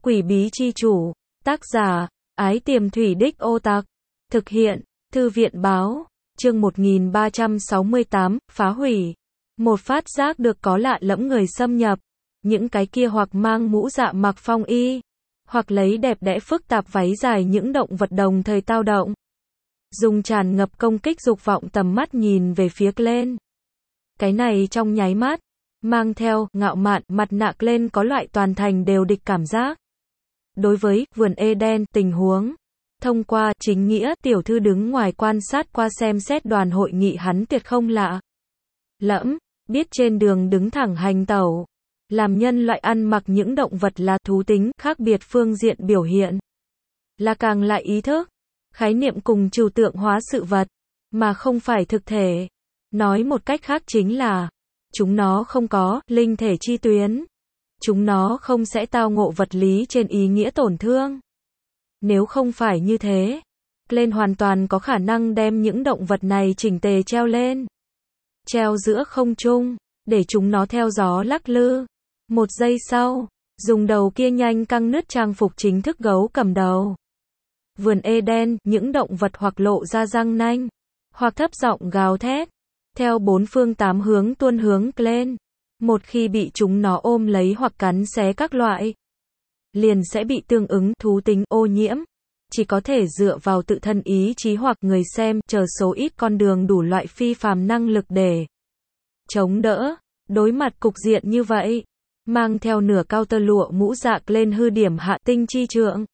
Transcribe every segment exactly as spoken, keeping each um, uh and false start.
Quỷ bí chi chủ. Tác giả, Ái Tiềm Thủy Đích Ô Tặc. Thực hiện, Thư viện báo. Chương một nghìn ba trăm sáu mươi tám, phá hủy. Một phát giác được có lạ lẫm người xâm nhập. Những cái kia hoặc mang mũ dạ mặc phong y, hoặc lấy đẹp đẽ phức tạp váy dài những động vật đồng thời tao động. Dùng tràn ngập công kích dục vọng tầm mắt nhìn về phía Glenn. Cái này trong nháy mắt, mang theo, ngạo mạn, mặt nạ Glenn có loại toàn thành đều địch cảm giác. Đối với, vườn Eden, tình huống. Thông qua, chính nghĩa, tiểu thư đứng ngoài quan sát qua xem xét đoàn hội nghị hắn tuyệt không lạ lẫm, biết trên đường đứng thẳng hành tẩu. Làm nhân loại ăn mặc những động vật là thú tính, khác biệt phương diện biểu hiện. Là càng lại ý thức, khái niệm cùng trừu tượng hóa sự vật, mà không phải thực thể. Nói một cách khác chính là, chúng nó không có, linh thể chi tuyến. Chúng nó không sẽ tao ngộ vật lý trên ý nghĩa tổn thương. Nếu không phải như thế, Glenn hoàn toàn có khả năng đem những động vật này chỉnh tề treo lên. Treo giữa không trung, để chúng nó theo gió lắc lư. Một giây sau, dùng đầu kia nhanh căng nứt trang phục chính thức gấu cầm đầu. Vườn Eden, những động vật hoặc lộ ra răng nanh, hoặc thấp giọng gào thét, theo bốn phương tám hướng tuôn hướng Glenn. Một khi bị chúng nó ôm lấy hoặc cắn xé các loại, liền sẽ bị tương ứng thú tính ô nhiễm. Chỉ có thể dựa vào tự thân ý chí hoặc người xem, chờ số ít con đường đủ loại phi phàm năng lực để chống đỡ. Đối mặt cục diện như vậy, mang theo nửa cao tơ lụa mũ dạ lên hư điểm hạ tinh chi trượng.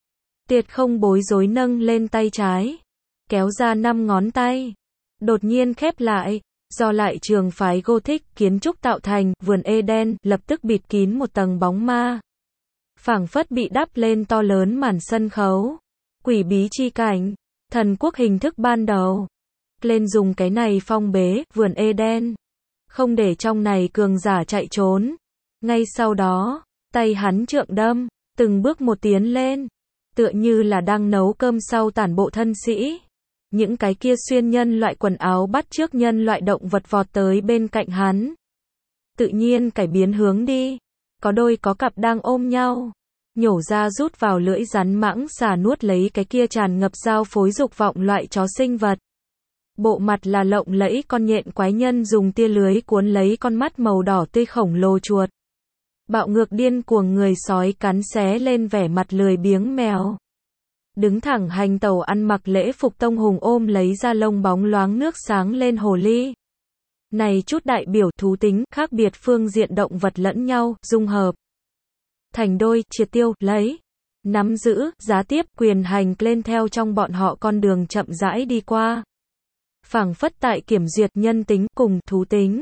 Tiệt không bối rối nâng lên tay trái, kéo ra năm ngón tay, đột nhiên khép lại. Do lại trường phái Gothic kiến trúc tạo thành, vườn Eden lập tức bịt kín một tầng bóng ma. Phảng phất bị đắp lên to lớn màn sân khấu. Quỷ bí chi cảnh, thần quốc hình thức ban đầu. Glenn dùng cái này phong bế vườn Eden, không để trong này cường giả chạy trốn. Ngay sau đó, tay hắn trượng đâm, từng bước một tiến lên, tựa như là đang nấu cơm sau tản bộ thân sĩ. Những cái kia xuyên nhân loại quần áo bắt chước nhân loại động vật vọt tới bên cạnh hắn. Tự nhiên cải biến hướng đi. Có đôi có cặp đang ôm nhau. Nhổ ra rút vào lưỡi rắn mãng xà nuốt lấy cái kia tràn ngập giao phối dục vọng loại chó sinh vật. Bộ mặt là lộng lẫy con nhện quái nhân dùng tia lưới cuốn lấy con mắt màu đỏ tươi khổng lồ chuột. Bạo ngược điên cuồng người sói cắn xé lên vẻ mặt lười biếng mèo. Đứng thẳng hành tẩu ăn mặc lễ phục tông hùng ôm lấy da lông bóng loáng nước sáng lên hồ ly. Này chút đại biểu thú tính, khác biệt phương diện động vật lẫn nhau, dung hợp. Thành đôi, triệt tiêu, lấy, nắm giữ, giá tiếp, quyền hành lên theo trong bọn họ con đường chậm rãi đi qua. Phảng phất tại kiểm duyệt nhân tính cùng thú tính.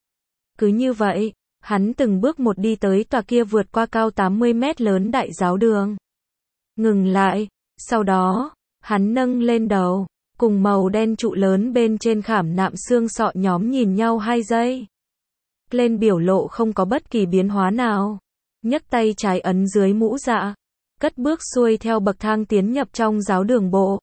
Cứ như vậy, hắn từng bước một đi tới tòa kia vượt qua cao tám mươi mét lớn đại giáo đường. Ngừng lại. Sau đó, hắn nâng lên đầu, cùng màu đen trụ lớn bên trên khảm nạm xương sọ nhóm nhìn nhau hai giây. Lên biểu lộ không có bất kỳ biến hóa nào. Nhấc tay trái ấn dưới mũ dạ, cất bước xuôi theo bậc thang tiến nhập trong giáo đường bộ.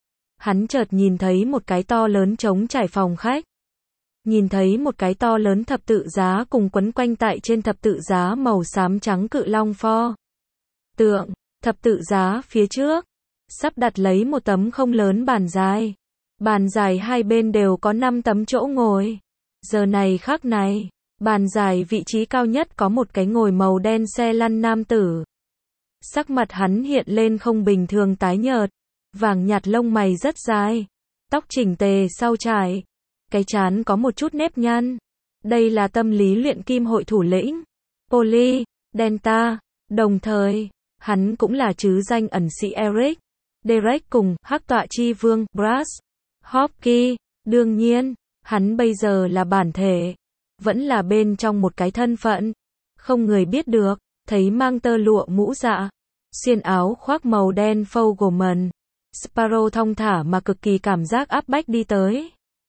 Hắn chợt nhìn thấy một cái to lớn trống trải phòng khách. Nhìn thấy một cái to lớn thập tự giá cùng quấn quanh tại trên thập tự giá màu xám trắng cự long pho tượng. Thập tự giá phía trước sắp đặt lấy một tấm không lớn bàn dài. Bàn dài hai bên đều có năm tấm chỗ ngồi. Giờ này khắc này, bàn dài vị trí cao nhất có một cái ngồi màu đen xe lăn nam tử. Sắc mặt hắn hiện lên không bình thường tái nhợt, vàng nhạt lông mày rất dài, tóc chỉnh tề sau trải, cái trán có một chút nếp nhăn. Đây là tâm lý luyện kim hội thủ lĩnh, Poly, Delta, đồng thời, hắn cũng là trứ danh ẩn sĩ Eric. Derek cùng hắc tọa chi vương Brass Hopkins. Đương nhiên, hắn bây giờ là bản thể, vẫn là bên trong một cái thân phận không người biết được. Thấy mang tơ lụa mũ dạ, xuyên áo khoác màu đen phâu Gorman, Sparrow thong thả mà cực kỳ cảm giác áp bách đi tới.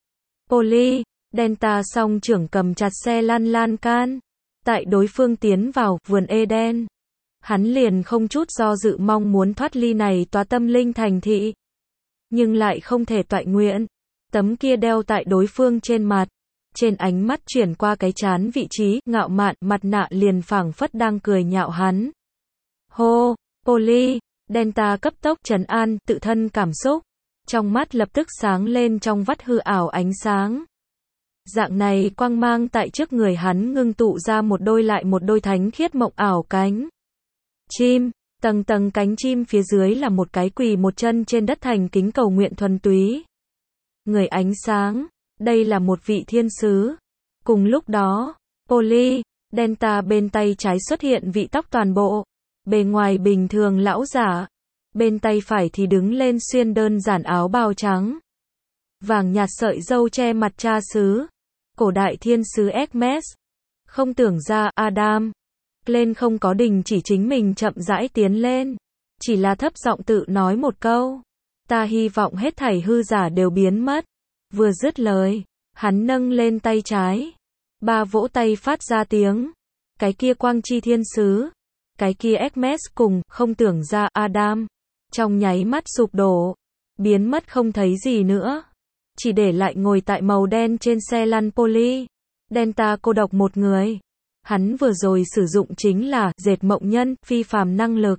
Polly, Delta song trưởng cầm chặt xe lăn lan can. Tại đối phương tiến vào vườn Eden, hắn liền không chút do dự mong muốn thoát ly này tòa tâm linh thành thị. Nhưng lại không thể toại nguyện. Tấm kia đeo tại đối phương trên mặt. Trên ánh mắt chuyển qua cái trán vị trí, ngạo mạn, mặt nạ liền phảng phất đang cười nhạo hắn. Hô, Polly, Delta cấp tốc trấn an tự thân cảm xúc. Trong mắt lập tức sáng lên trong vắt hư ảo ánh sáng. Dạng này quang mang tại trước người hắn ngưng tụ ra một đôi lại một đôi thánh khiết mộng ảo cánh chim, tầng tầng cánh chim phía dưới là một cái quỳ một chân trên đất thành kính cầu nguyện thuần túy. Người ánh sáng, đây là một vị thiên sứ. Cùng lúc đó, Polly, Delta bên tay trái xuất hiện vị tóc toàn bộ, bề ngoài bình thường lão giả, bên tay phải thì đứng lên xuyên đơn giản áo bào trắng, vàng nhạt sợi râu che mặt cha xứ, cổ đại thiên sứ Hermes. Không tưởng ra Adam, lên không có đình chỉ chính mình chậm rãi tiến lên, chỉ là thấp giọng tự nói một câu, ta hy vọng hết thảy hư giả đều biến mất. Vừa dứt lời, hắn nâng lên tay trái, ba vỗ tay phát ra tiếng, cái kia quang chi thiên sứ, cái kia Hermes cùng không tưởng ra Adam, trong nháy mắt sụp đổ, biến mất không thấy gì nữa, chỉ để lại ngồi tại màu đen trên xe lăn Polly, Delta cô độc một người. Hắn vừa rồi sử dụng chính là dệt mộng nhân, phi phàm năng lực.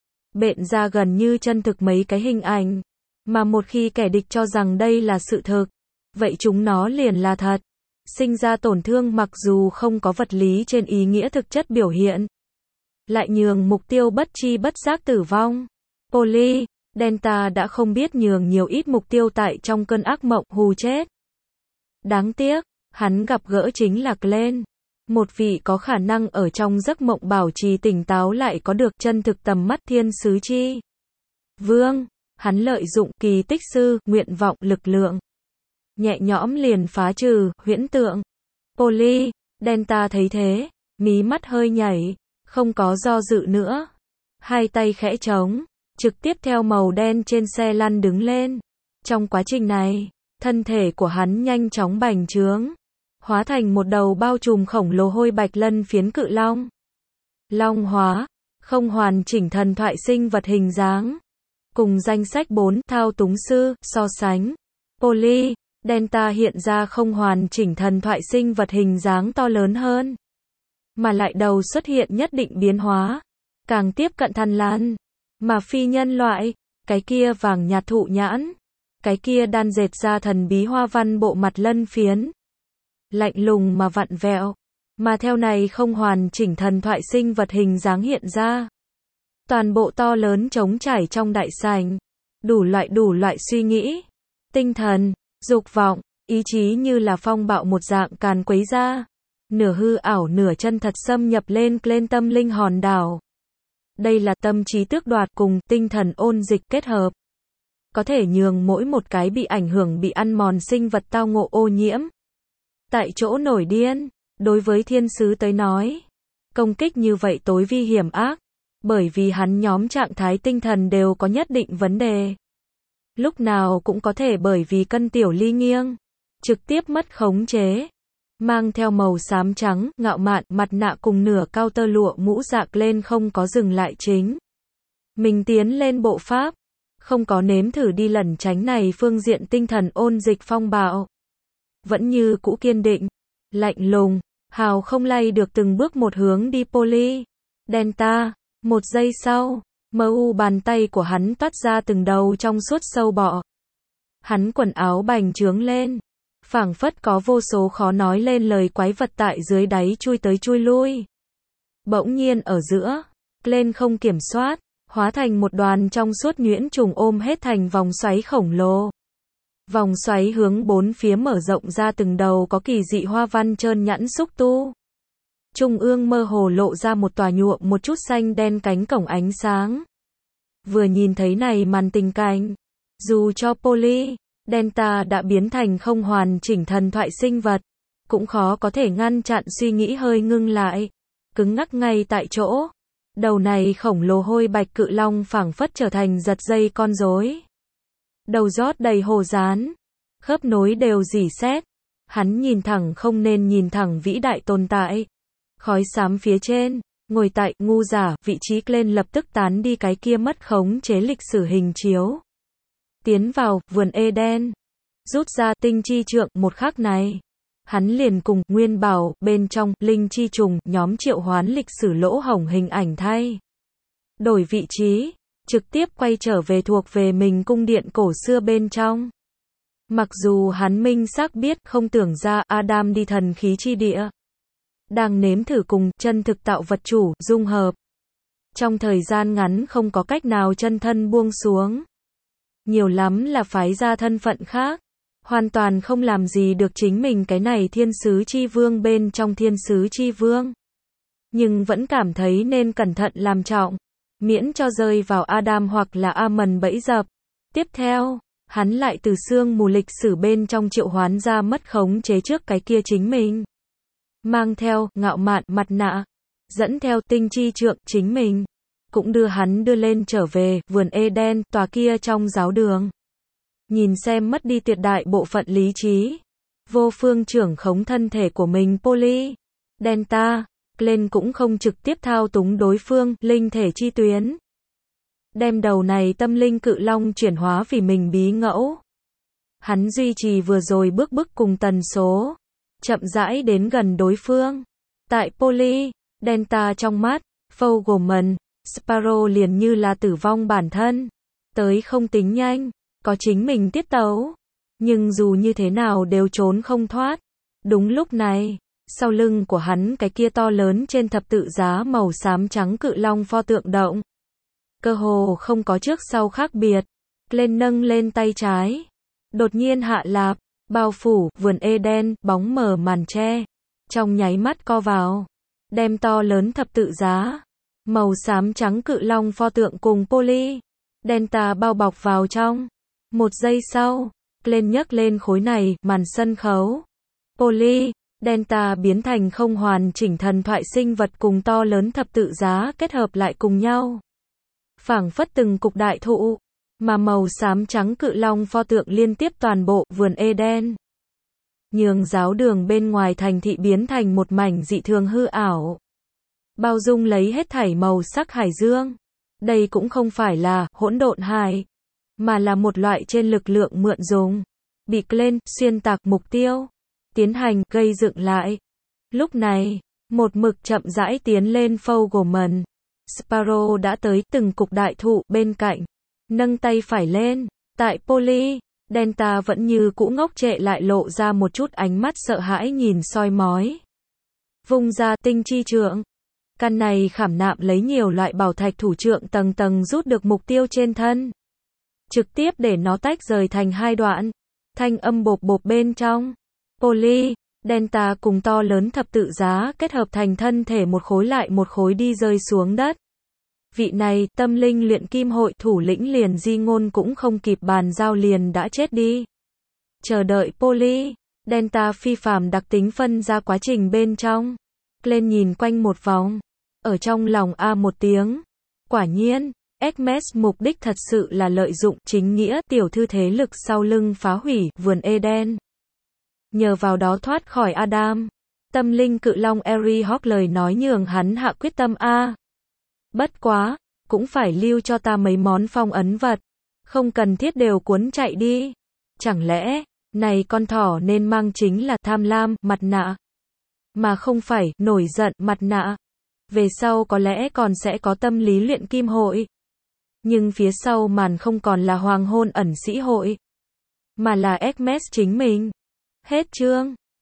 Bện ra gần như chân thực mấy cái hình ảnh, mà một khi kẻ địch cho rằng đây là sự thực, vậy chúng nó liền là thật. Sinh ra tổn thương mặc dù không có vật lý trên ý nghĩa thực chất biểu hiện, lại nhường mục tiêu bất chi bất giác tử vong. Polly, Delta đã không biết nhường nhiều ít mục tiêu tại trong cơn ác mộng hù chết. Đáng tiếc, hắn gặp gỡ chính là Glenn, một vị có khả năng ở trong giấc mộng bảo trì tỉnh táo lại có được chân thực tầm mắt thiên sứ chi vương. Hắn lợi dụng kỳ tích sư, nguyện vọng lực lượng, nhẹ nhõm liền phá trừ huyễn tượng. Polly, Delta thấy thế, mí mắt hơi nhảy, không có do dự nữa, hai tay khẽ trống, trực tiếp theo màu đen trên xe lăn đứng lên. Trong quá trình này, thân thể của hắn nhanh chóng bành trướng, hóa thành một đầu bao trùm khổng lồ hôi bạch lân phiến cự long. Long hóa, không hoàn chỉnh thần thoại sinh vật hình dáng. Cùng danh sách bốn thao túng sư so sánh, Polly, Delta hiện ra không hoàn chỉnh thần thoại sinh vật hình dáng to lớn hơn, mà lại đầu xuất hiện nhất định biến hóa, càng tiếp cận thần lan, mà phi nhân loại, cái kia vàng nhạt thụ nhãn, cái kia đan dệt ra thần bí hoa văn bộ mặt lân phiến, lạnh lùng mà vặn vẹo, mà theo này không hoàn chỉnh thần thoại sinh vật hình dáng hiện ra. Toàn bộ to lớn trống trải trong đại sảnh, đủ loại đủ loại suy nghĩ, tinh thần, dục vọng, ý chí như là phong bạo một dạng càn quấy ra, nửa hư ảo nửa chân thật xâm nhập lên lên tâm linh hòn đảo. Đây là tâm trí tước đoạt cùng tinh thần ôn dịch kết hợp, có thể nhường mỗi một cái bị ảnh hưởng bị ăn mòn sinh vật tao ngộ ô nhiễm. Tại chỗ nổi điên, đối với thiên sứ tới nói, công kích như vậy tối vi hiểm ác, bởi vì hắn nhóm trạng thái tinh thần đều có nhất định vấn đề. Lúc nào cũng có thể bởi vì cân tiểu ly nghiêng, trực tiếp mất khống chế. Mang theo màu xám trắng, ngạo mạn, mặt nạ cùng nửa cao tơ lụa mũ dạc lên không có dừng lại chính. Mình tiến lên bộ pháp, không có nếm thử đi lẩn tránh này phương diện tinh thần ôn dịch phong bạo. Vẫn như cũ kiên định, lạnh lùng, hào không lay được từng bước một hướng đi Polly, Delta. Một giây sau, mờ u bàn tay của hắn toát ra từng đầu trong suốt sâu bọ. Hắn quần áo bành trướng lên, phảng phất có vô số khó nói lên lời quái vật tại dưới đáy chui tới chui lui. Bỗng nhiên ở giữa, lên không kiểm soát, hóa thành một đoàn trong suốt nhuyễn trùng ôm hết thành vòng xoáy khổng lồ. Vòng xoáy hướng bốn phía mở rộng ra từng đầu có kỳ dị hoa văn trơn nhẵn xúc tu. Trung ương mơ hồ lộ ra một tòa nhuộm một chút xanh đen cánh cổng ánh sáng. Vừa nhìn thấy này màn tình cảnh, dù cho Polly, Delta đã biến thành không hoàn chỉnh thần thoại sinh vật, cũng khó có thể ngăn chặn suy nghĩ hơi ngưng lại, cứng ngắc ngay tại chỗ. Đầu này khổng lồ hôi bạch cự long phảng phất trở thành giật dây con rối. Đầu rót đầy hồ dán, khớp nối đều rỉ sét. Hắn nhìn thẳng không nên nhìn thẳng vĩ đại tồn tại. Khói xám phía trên, ngồi tại ngu giả, vị trí lên lập tức tán đi cái kia mất khống chế lịch sử hình chiếu. Tiến vào vườn Eden, rút ra tinh chi trượng một khắc này, hắn liền cùng Nguyên Bảo bên trong linh chi trùng nhóm triệu hoán lịch sử lỗ hổng hình ảnh thay. đổi vị trí, trực tiếp quay trở về thuộc về mình cung điện cổ xưa bên trong. Mặc dù hắn minh xác biết, không tưởng ra Adam đi thần khí chi địa, đang nếm thử cùng chân thực tạo vật chủ dung hợp. Trong thời gian ngắn không có cách nào chân thân buông xuống. Nhiều lắm là phái ra thân phận khác. Hoàn toàn không làm gì được chính mình cái này thiên sứ chi vương bên trong thiên sứ chi vương. Nhưng vẫn cảm thấy nên cẩn thận làm trọng. Miễn cho rơi vào Adam hoặc là Amon bẫy dập. Tiếp theo, hắn lại từ sương mù lịch sử bên trong triệu hoán ra mất khống chế trước cái kia chính mình. Mang theo ngạo mạn mặt nạ, dẫn theo tinh chi trượng chính mình, cũng đưa hắn đưa lên trở về vườn Eden, tòa kia trong giáo đường. Nhìn xem mất đi tuyệt đại bộ phận lý trí, vô phương trưởng khống thân thể của mình Polly, Delta, Glenn cũng không trực tiếp thao túng đối phương, linh thể chi tuyến. Đem đầu này tâm linh cự long chuyển hóa vì mình bí ngẫu. Hắn duy trì vừa rồi bước bước cùng tần số, chậm rãi đến gần đối phương. Tại Polly, Delta trong mắt, Fogelman, Sparrow liền như là tử vong bản thân. Tới không tính nhanh, có chính mình tiết tấu. Nhưng dù như thế nào đều trốn không thoát. Đúng lúc này, sau lưng của hắn cái kia to lớn trên thập tự giá màu xám trắng cự long pho tượng động. Cơ hồ không có trước sau khác biệt. Lên nâng lên tay trái. Đột nhiên hạ lạp, bao phủ, vườn Eden, bóng mờ màn che. Trong nháy mắt co vào. Đem to lớn thập tự giá. Màu xám trắng cự long pho tượng cùng Polly, Delta bao bọc vào trong. Một giây sau, lên nhấc lên khối này, màn sân khấu. Polly, Delta biến thành không hoàn chỉnh thần thoại sinh vật cùng to lớn thập tự giá kết hợp lại cùng nhau. Phảng phất từng cục đại thụ, mà màu xám trắng cự long pho tượng liên tiếp toàn bộ vườn Eden. Nhường giáo đường bên ngoài thành thị biến thành một mảnh dị thường hư ảo. Bao dung lấy hết thảy màu sắc hải dương. Đây cũng không phải là hỗn độn hải, mà là một loại trên lực lượng mượn dùng. Bị Glenn xuyên tạc mục tiêu, tiến hành gây dựng lại. Lúc này, một mực chậm rãi tiến lên Fogelman. Sparrow đã tới từng cục đại thụ bên cạnh, nâng tay phải lên. Tại Polly, Delta vẫn như cũ ngốc trệ lại lộ ra một chút ánh mắt sợ hãi nhìn soi mói. Vung ra tinh chi trượng. Căn này khảm nạm lấy nhiều loại bảo thạch thủ trượng tầng tầng rút được mục tiêu trên thân. Trực tiếp để nó tách rời thành hai đoạn. Thanh âm bộp bộp bên trong. Polly, Delta cùng to lớn thập tự giá kết hợp thành thân thể một khối lại một khối đi rơi xuống đất. Vị này, tâm linh luyện kim hội thủ lĩnh liền di ngôn cũng không kịp bàn giao liền đã chết đi. Chờ đợi Polly, Delta phi phàm đặc tính phân ra quá trình bên trong. Lên nhìn quanh một vòng. Ở trong lòng a một tiếng. Quả nhiên, Hermes mục đích thật sự là lợi dụng chính nghĩa tiểu thư thế lực sau lưng phá hủy vườn Eden. Nhờ vào đó thoát khỏi Adam. Tâm linh cự long Eri Hawk lời nói nhường hắn hạ quyết tâm a. Bất quá, cũng phải lưu cho ta mấy món phong ấn vật. Không cần thiết đều cuốn chạy đi. Chẳng lẽ, này con thỏ nên mang chính là tham lam, mặt nạ. Mà không phải, nổi giận, mặt nạ. Về sau có lẽ còn sẽ có tâm lý luyện kim hội. Nhưng phía sau màn không còn là hoàng hôn ẩn sĩ hội. Mà là Hermes chính mình. Hết chương.